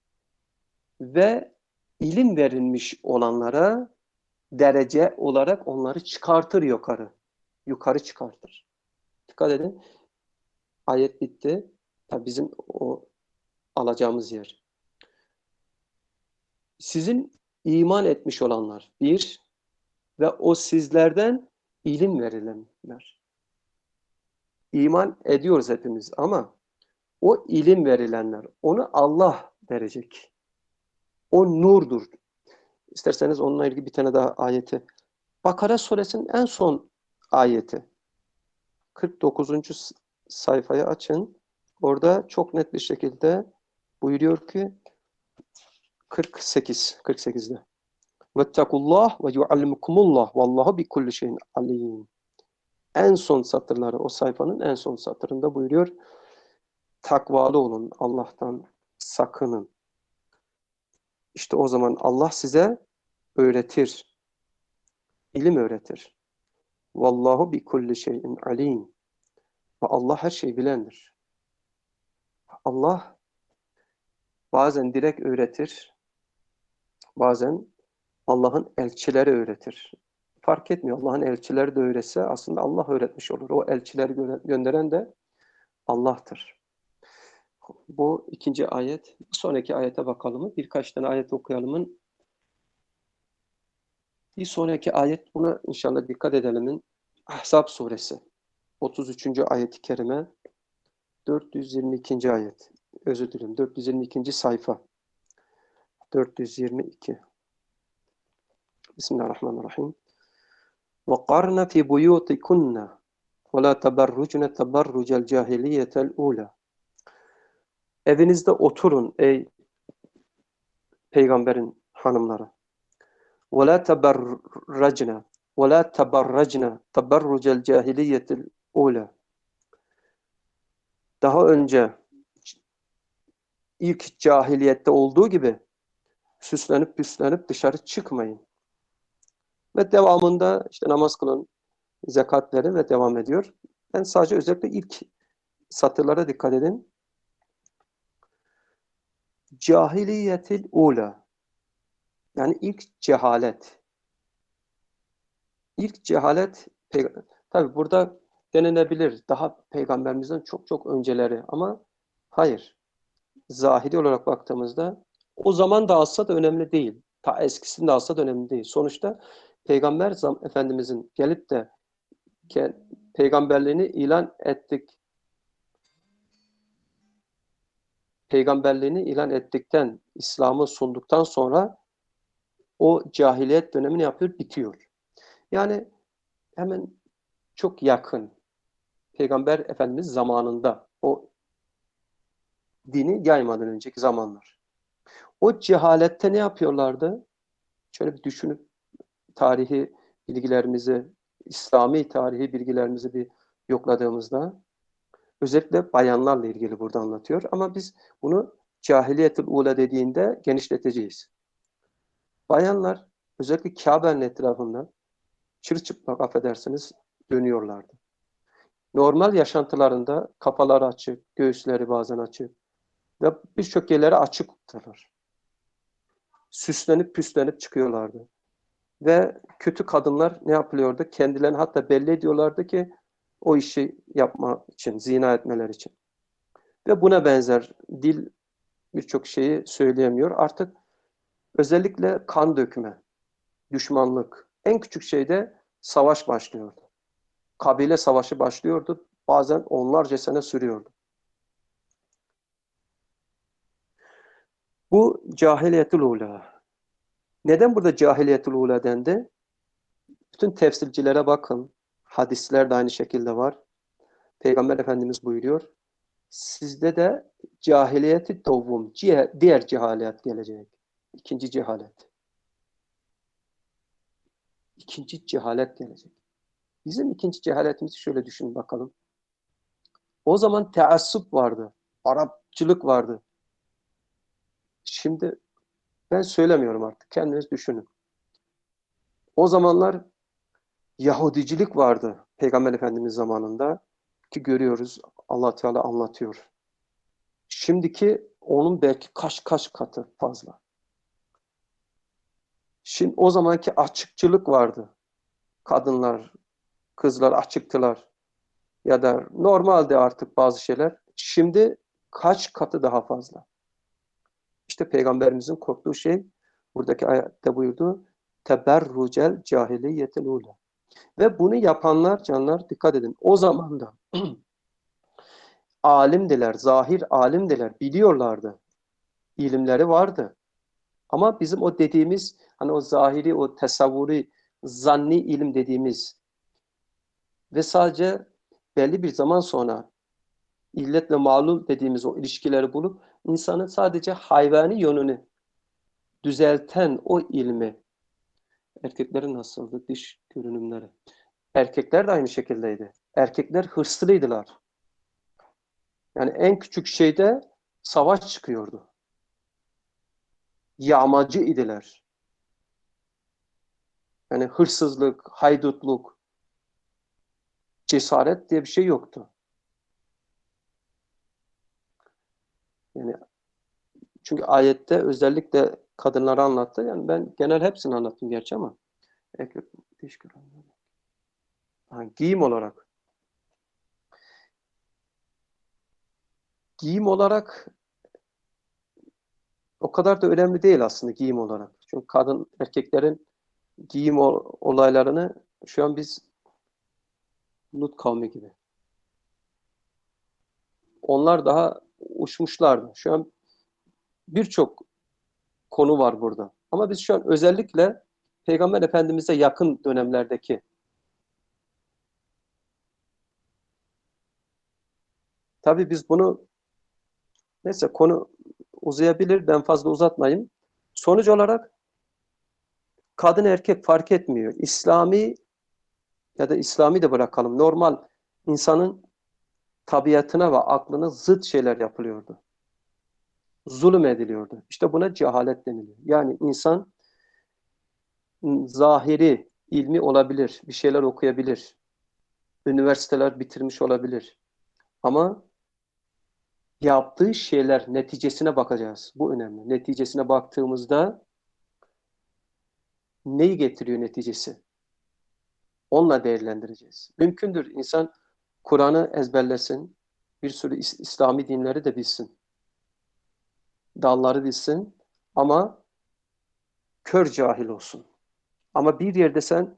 ve ilim verilmiş olanlara derece olarak onları çıkartır yukarı. Yukarı çıkartır. Dikkat edin. Ayet bitti. Tabii bizim o alacağımız yer. Sizin iman etmiş olanlar bir ve o sizlerden ilim verilenler. İman ediyoruz hepimiz ama o ilim verilenler, onu Allah verecek. O nurdur. İsterseniz onunla ilgili bir tane daha ayeti. Bakara suresinin en son ayeti. kırk dokuzuncu sayfayı açın. Orada çok net bir şekilde buyuruyor ki kırk sekiz kırk sekizde. Vettakullah ve yuallimukumullah vallahu bi kulli şeyin alim. En son satırları, o sayfanın en son satırında buyuruyor. Takvalı olun, Allah'tan sakının. İşte o zaman Allah size öğretir. İlim öğretir. Vallahu bi kulli şeyin alim. Ve Allah her şeyi bilendir. Allah bazen direkt öğretir, bazen Allah'ın elçileri öğretir. Fark etmiyor. Allah'ın elçileri de öğretse aslında Allah öğretmiş olur. O elçileri gönderen de Allah'tır. Bu ikinci ayet. Bir sonraki ayete bakalım. Birkaç tane ayet okuyalım. Bir sonraki ayet, buna inşallah dikkat edelim. Ahzab suresi. otuz üçüncü ayet-i kerime. dört yüz yirmi ikinci ayet. Özür dilerim. dört yüz yirmi ikinci sayfa. dört yüz yirmi iki. Bismillahirrahmanirrahim. وَقَرْنَ فِي بُيُوتِكُنَّ وَلَا تَبَرُّجْنَ تَبَرُّجَ الْجَاهِلِيَّةَ الْاُولَى. Evinizde oturun ey peygamberin hanımları. وَلَا تَبَرَّجْنَ وَلَا تَبَرَّجْنَ تَبَرُّجَ الْجَاهِلِيَّةِ الْاُولَى. Daha önce ilk cahiliyette olduğu gibi süslenip püslenip dışarı çıkmayın. Ve devamında işte namaz kılın, zekat verin ve devam ediyor. Ben sadece özellikle ilk satırlara dikkat edin. Cahiliyetil ula. Yani ilk cehalet. İlk cehalet, tabi burada denilebilir daha peygamberimizden çok çok önceleri ama hayır. Zahiri olarak baktığımızda o zaman da alsa da önemli değil. Ta eskisini de alsa da önemli değil. Sonuçta Peygamber Efendimizin gelip de peygamberliğini ilan ettik. Peygamberliğini ilan ettikten, İslam'ı sunduktan sonra o cahiliyet dönemini yapıyor, bitiyor. Yani hemen çok yakın Peygamber Efendimiz zamanında o dini yaymadan önceki zamanlar. O cehalette ne yapıyorlardı? Şöyle bir düşünüp tarihi bilgilerimizi, İslami tarihi bilgilerimizi bir yokladığımızda özellikle bayanlarla ilgili burada anlatıyor. Ama biz bunu cahiliyetul ula dediğinde genişleteceğiz. Bayanlar özellikle Kabe'nin etrafında çırılçıplak affedersiniz dönüyorlardı. Normal yaşantılarında kafaları açık, göğüsleri bazen açık ve birçok yerleri açık tutarlar. Süslenip püslenip çıkıyorlardı. Ve kötü kadınlar ne yapılıyordu? Kendilerini hatta belli ediyorlardı ki o işi yapma için, zina etmeler için. Ve buna benzer dil birçok şeyi söyleyemiyor. Artık özellikle kan dökme, düşmanlık, en küçük şeyde savaş başlıyordu. Kabile savaşı başlıyordu. Bazen onlarca sene sürüyordu. Bu cahiliyetul ula. Neden burada cahiliyetul ula dendi? Bütün tefsircilere bakın. Hadisler de aynı şekilde var. Peygamber Efendimiz buyuruyor. Sizde de cahiliyeti tovvum, diğer cehalet gelecek. İkinci cehalet. İkinci cehalet gelecek. Bizim ikinci cehaletimizi şöyle düşünün bakalım. O zaman teassup vardı. Arapçılık vardı. Şimdi ben söylemiyorum artık. Kendiniz düşünün. O zamanlar Yahudicilik vardı Peygamber Efendimiz zamanında ki görüyoruz Allah Teala anlatıyor. Şimdiki onun belki kaç kaç katı fazla. Şimdi o zamanki açıkçılık vardı. Kadınlar, kızlar açıktılar. Ya da normalde artık bazı şeyler. Şimdi kaç katı daha fazla. İşte Peygamberimizin korktuğu şey buradaki ayette buyurdu. Teberrucel cahiliyetel ula. Ve bunu yapanlar canlar dikkat edin. O zaman da alimdiler, zahir alimdiler, biliyorlardı. İlimleri vardı. Ama bizim o dediğimiz hani o zahiri, o tesavvuri, zanni ilim dediğimiz ve sadece belli bir zaman sonra illet ve malul dediğimiz o ilişkileri bulup insanın sadece hayvani yönünü düzelten o ilmi, erkeklerin nasıldı dış görünümleri? Erkekler de aynı şekildeydi. Erkekler hırslıydılar. Yani en küçük şeyde savaş çıkıyordu. Yağmacı idiler. Yani hırsızlık, haydutluk, cesaret diye bir şey yoktu. Yani çünkü ayette özellikle kadınları anlattı. Yani ben genel hepsini anlattım gerçi ama erkek dış görünümleri. Ha, giyim olarak. Giyim olarak o kadar da önemli değil aslında giyim olarak. Çünkü kadın erkeklerin giyim olaylarını şu an biz Lut kavmi gibi. Onlar daha uçmuşlardı. Şu an birçok konu var burada. Ama biz şu an özellikle Peygamber Efendimiz'e yakın dönemlerdeki tabii biz bunu neyse konu uzayabilir. Ben fazla uzatmayayım. Sonuç olarak kadın erkek fark etmiyor. İslami ya da İslami de bırakalım. Normal insanın tabiatına ve aklına zıt şeyler yapılıyordu. Zulüm ediliyordu. İşte buna cehalet deniliyor. Yani insan zahiri, ilmi olabilir, bir şeyler okuyabilir, üniversiteler bitirmiş olabilir. Ama yaptığı şeyler neticesine bakacağız. Bu önemli. Neticesine baktığımızda neyi getiriyor neticesi? Onunla değerlendireceğiz. Mümkündür insan Kur'an'ı ezberlesin, bir sürü İslami dinleri de bilsin, dalları bilsin ama kör cahil olsun. Ama bir yerde sen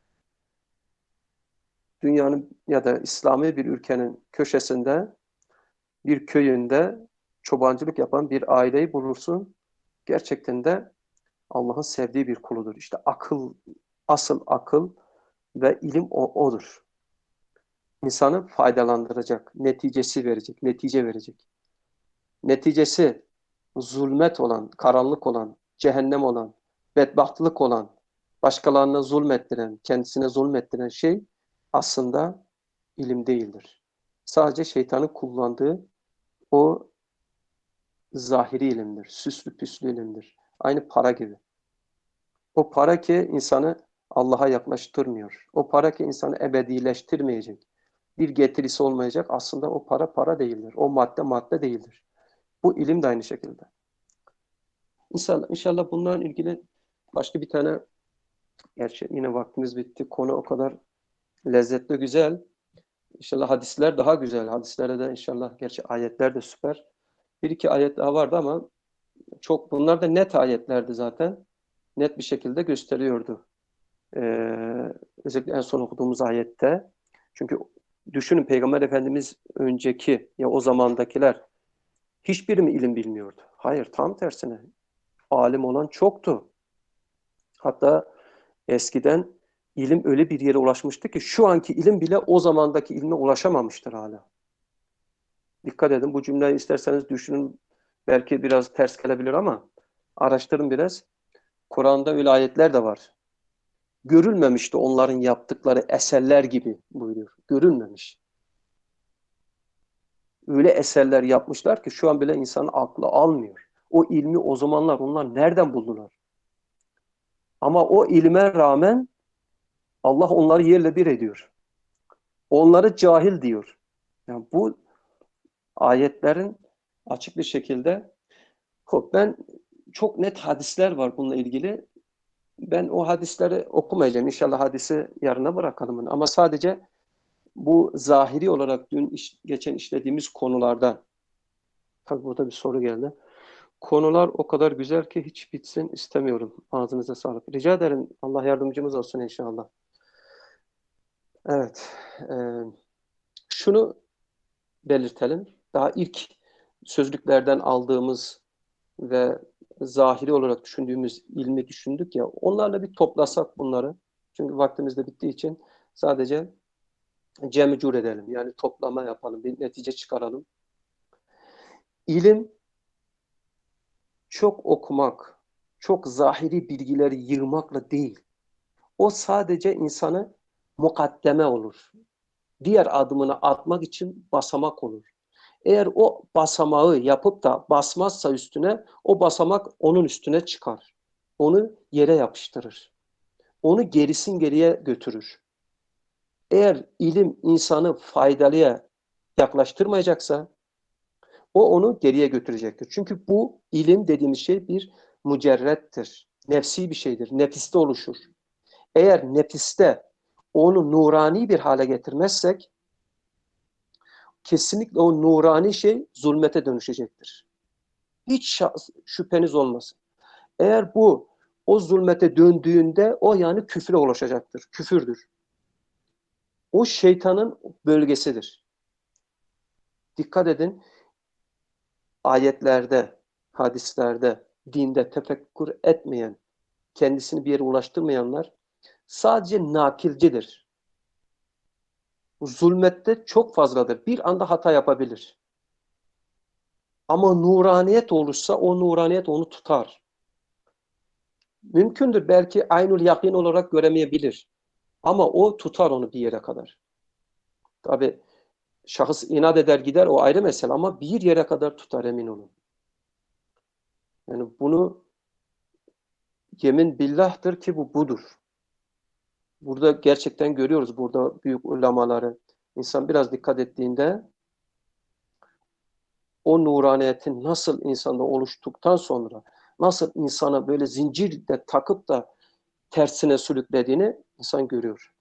dünyanın ya da İslami bir ülkenin köşesinde, bir köyünde çobancılık yapan bir aileyi bulursun. Gerçekten de Allah'ın sevdiği bir kuludur. İşte akıl, asıl akıl ve ilim o, odur. İnsanı faydalandıracak, neticesi verecek, netice verecek. Neticesi zulmet olan, karanlık olan, cehennem olan, bedbahtlık olan, başkalarına zulmettiren, kendisine zulmettiren şey aslında ilim değildir. Sadece şeytanın kullandığı o zahiri ilimdir, süslü püslü ilimdir. Aynı para gibi. O para ki insanı Allah'a yaklaştırmıyor. O para ki insanı ebedileştirmeyecek. Bir getirisi olmayacak. Aslında o para para değildir. O madde madde değildir. Bu ilim de aynı şekilde. İnşallah, inşallah bunlarla ilgili başka bir tane, gerçi yine vaktimiz bitti. Konu o kadar lezzetli, güzel. İnşallah hadisler daha güzel. Hadislerde de inşallah, gerçi ayetler de süper. Bir iki ayet daha vardı ama çok, bunlar da net ayetlerdi zaten. Net bir şekilde gösteriyordu. Ee, özellikle en son okuduğumuz ayette. Çünkü düşünün, Peygamber Efendimiz önceki ya o zamandakiler hiçbiri mi ilim bilmiyordu? Hayır, tam tersine. Alim olan çoktu. Hatta eskiden ilim öyle bir yere ulaşmıştı ki şu anki ilim bile o zamandaki ilme ulaşamamıştır hala. Dikkat edin, bu cümleyi isterseniz düşünün. Belki biraz ters gelebilir ama araştırın biraz. Kur'an'da öyle ayetler de var. Görülmemişti onların yaptıkları eserler gibi buyuruyor. Görülmemiş. Öyle eserler yapmışlar ki şu an bile insanın aklı almıyor. O ilmi o zamanlar onlar nereden buldular? Ama o ilme rağmen Allah onları yerle bir ediyor. Onları cahil diyor. Yani bu ayetlerin açık bir şekilde, hop, ben çok net hadisler var bununla ilgili. Ben o hadisleri okumayacağım. İnşallah hadisi yarına bırakalım. Ama sadece bu zahiri olarak dün iş, geçen işlediğimiz konularda, tabii burada bir soru geldi. Konular o kadar güzel ki hiç bitsin istemiyorum. Ağzınıza sağlık. Rica ederim. Allah yardımcımız olsun inşallah. Evet. E, şunu belirtelim. Daha ilk sözlüklerden aldığımız ve zahiri olarak düşündüğümüz ilmi düşündük ya, onlarla bir toplasak bunları. Çünkü vaktimiz de bittiği için sadece cemcur edelim. Yani toplama yapalım, bir netice çıkaralım. İlim çok okumak, çok zahiri bilgileri yığmakla değil. O sadece insanı mukaddeme olur. Diğer adımını atmak için basamak olur. Eğer o basamağı yapıp da basmazsa üstüne, o basamak onun üstüne çıkar. Onu yere yapıştırır. Onu gerisin geriye götürür. Eğer ilim insanı faydalıya yaklaştırmayacaksa, o onu geriye götürecektir. Çünkü bu ilim dediğimiz şey bir mücerrettir. Nefsi bir şeydir. Nefiste oluşur. Eğer nefiste onu nurani bir hale getirmezsek, kesinlikle o nurani şey zulmete dönüşecektir. Hiç şüpheniz olmasın. Eğer bu o zulmete döndüğünde o yani küfre ulaşacaktır. Küfürdür. O şeytanın bölgesidir. Dikkat edin, ayetlerde, hadislerde, dinde tefekkür etmeyen, kendisini bir yere ulaştırmayanlar sadece nakilcidir. Zulmette çok fazladır. Bir anda hata yapabilir. Ama nuraniyet olursa o nuraniyet onu tutar. Mümkündür belki aynul yakin olarak göremeyebilir. Ama o tutar onu bir yere kadar. Tabi şahıs inat eder gider, o ayrı mesele, ama bir yere kadar tutar, emin olun. Yani bunu yemin billah'tır ki bu budur. Burada gerçekten görüyoruz, burada büyük ulemaları. İnsan biraz dikkat ettiğinde o nuraniyetin nasıl insanda oluştuktan sonra nasıl insana böyle zincirle takıp da tersine sürüklediğini insan görüyor.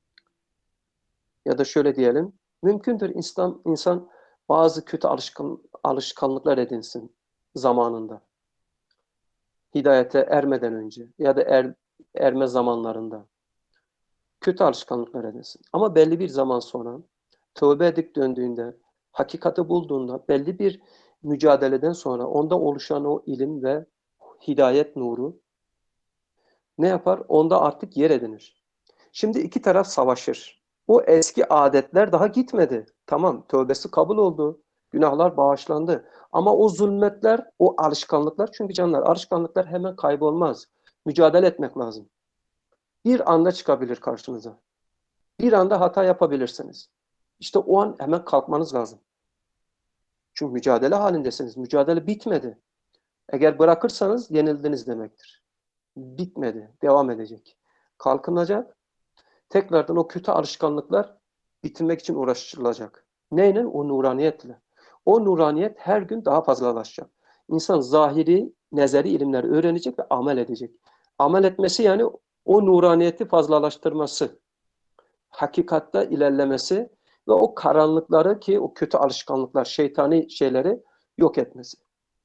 Ya da şöyle diyelim, mümkündür insan, insan bazı kötü alışkan, alışkanlıklar edinsin zamanında. Hidayete ermeden önce ya da er, erme zamanlarında. Kötü alışkanlıklar edinsin. Ama belli bir zaman sonra tövbe edip döndüğünde, hakikati bulduğunda, belli bir mücadeleden sonra onda oluşan o ilim ve hidayet nuru ne yapar? Onda artık yer edinir. Şimdi iki taraf savaşır. O eski adetler daha gitmedi. Tamam, tövbesi kabul oldu. Günahlar bağışlandı. Ama o zulmetler, o alışkanlıklar, çünkü canlar, alışkanlıklar hemen kaybolmaz. Mücadele etmek lazım. Bir anda çıkabilir karşınıza. Bir anda hata yapabilirsiniz. İşte o an hemen kalkmanız lazım. Çünkü mücadele halindesiniz. Mücadele bitmedi. Eğer bırakırsanız yenildiniz demektir. Bitmedi. Devam edecek. Kalkınacak. Tekrardan o kötü alışkanlıklar bitirmek için uğraşılacak. Neyle? O nuraniyetle. O nuraniyet her gün daha fazlalaşacak. İnsan zahiri, nezeri ilimleri öğrenecek ve amel edecek. Amel etmesi yani o nuraniyeti fazlalaştırması, hakikatta ilerlemesi ve o karanlıkları, ki o kötü alışkanlıklar, şeytani şeyleri yok etmesi.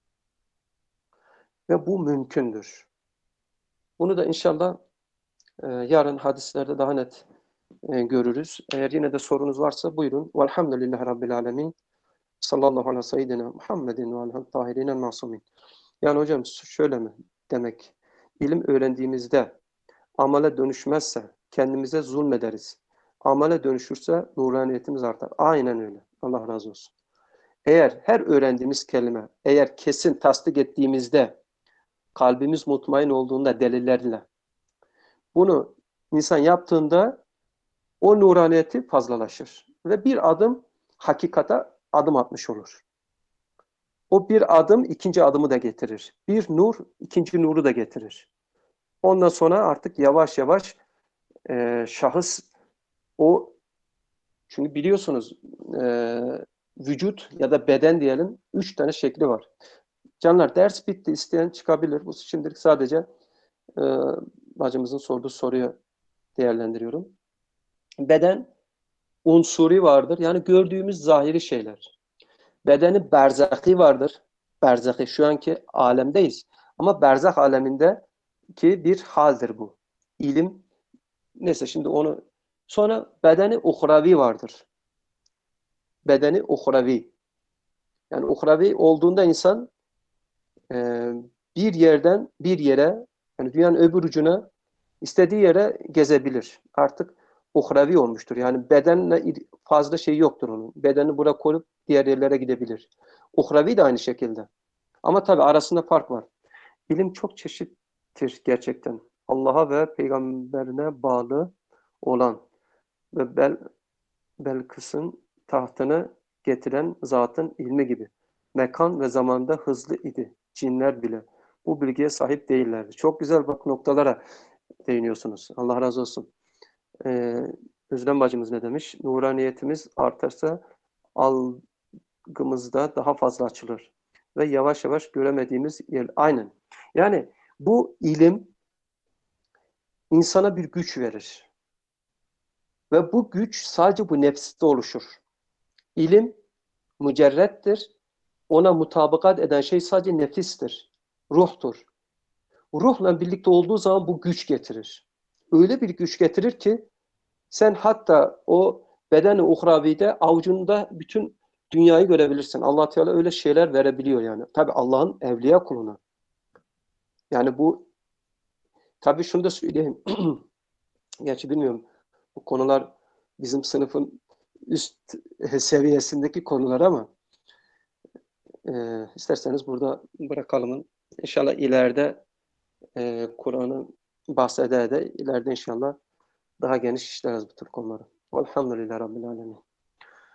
Ve bu mümkündür. Bunu da inşallah e, yarın hadislerde daha net e, görürüz. Eğer yine de sorunuz varsa buyurun. Velhamdülillahi Rabbil Alemin. Sallallahu ala seyyidina Muhammedin ve aleyhi tahirinen masumin. Yani hocam şöyle mi demek? İlim öğrendiğimizde amele dönüşmezse kendimize zulmederiz. Amele dönüşürse nuraniyetimiz artar. Aynen öyle. Allah razı olsun. Eğer her öğrendiğimiz kelime, eğer kesin tasdik ettiğimizde, kalbimiz mutmain olduğunda delillerle, bunu insan yaptığında o nuraniyeti fazlalaşır. Ve bir adım hakikata adım atmış olur. O bir adım ikinci adımı da getirir. Bir nur ikinci nuru da getirir. Ondan sonra artık yavaş yavaş e, şahıs o, çünkü biliyorsunuz e, vücut ya da beden diyelim üç tane şekli var. Canlar, ders bitti. İsteyen çıkabilir. Bu şimdilik sadece e, bacımızın sorduğu soruyu değerlendiriyorum. Beden unsuri vardır. Yani gördüğümüz zahiri şeyler. Bedeni berzaki vardır. Berzahı şu anki alemdeyiz. Ama berzah aleminde ki bir haldir bu. İlim neyse şimdi onu sonra bedeni uhravi vardır. Bedeni uhravi. Yani uhravi olduğunda insan e, bir yerden bir yere yani dünyanın öbür ucuna istediği yere gezebilir. Artık uhravi olmuştur. Yani bedenle fazla şey yoktur onun. Bedeni buraya koyup diğer yerlere gidebilir. Uhravi de aynı şekilde. Ama tabii arasında fark var. İlim çok çeşittir gerçekten. Allah'a ve peygamberine bağlı olan ve Bel, Belkıs'ın tahtını getiren zatın ilmi gibi. Mekan ve zamanda hızlı idi. Cinler bile bu bilgiye sahip değillerdi. Çok güzel bak noktalara değiniyorsunuz. Allah razı olsun. Ee, Özlem bacımız ne demiş? Nuraniyetimiz artarsa algımızda daha fazla açılır. Ve yavaş yavaş göremediğimiz yer. Aynen. Yani bu ilim insana bir güç verir. Ve bu güç sadece bu nefste oluşur. İlim mücerrettir. Ona mutabakat eden şey sadece nefistir. Ruhtur. Ruhla birlikte olduğu zaman bu güç getirir. Öyle bir güç getirir ki sen hatta o bedeni uhravide avucunda bütün dünyayı görebilirsin. Allah Teala öyle şeyler verebiliyor yani. Tabi Allah'ın evliya kuluna. Yani bu tabi şunu da söyleyeyim. Gerçi bilmiyorum. Bu konular bizim sınıfın üst seviyesindeki konular ama e, isterseniz burada bırakalım. İnşallah ileride e, Kur'an'ı bahseder de ileride inşallah daha geniş işleriz bu tür konuları. Velhamdülillahi Rabbil Alemin.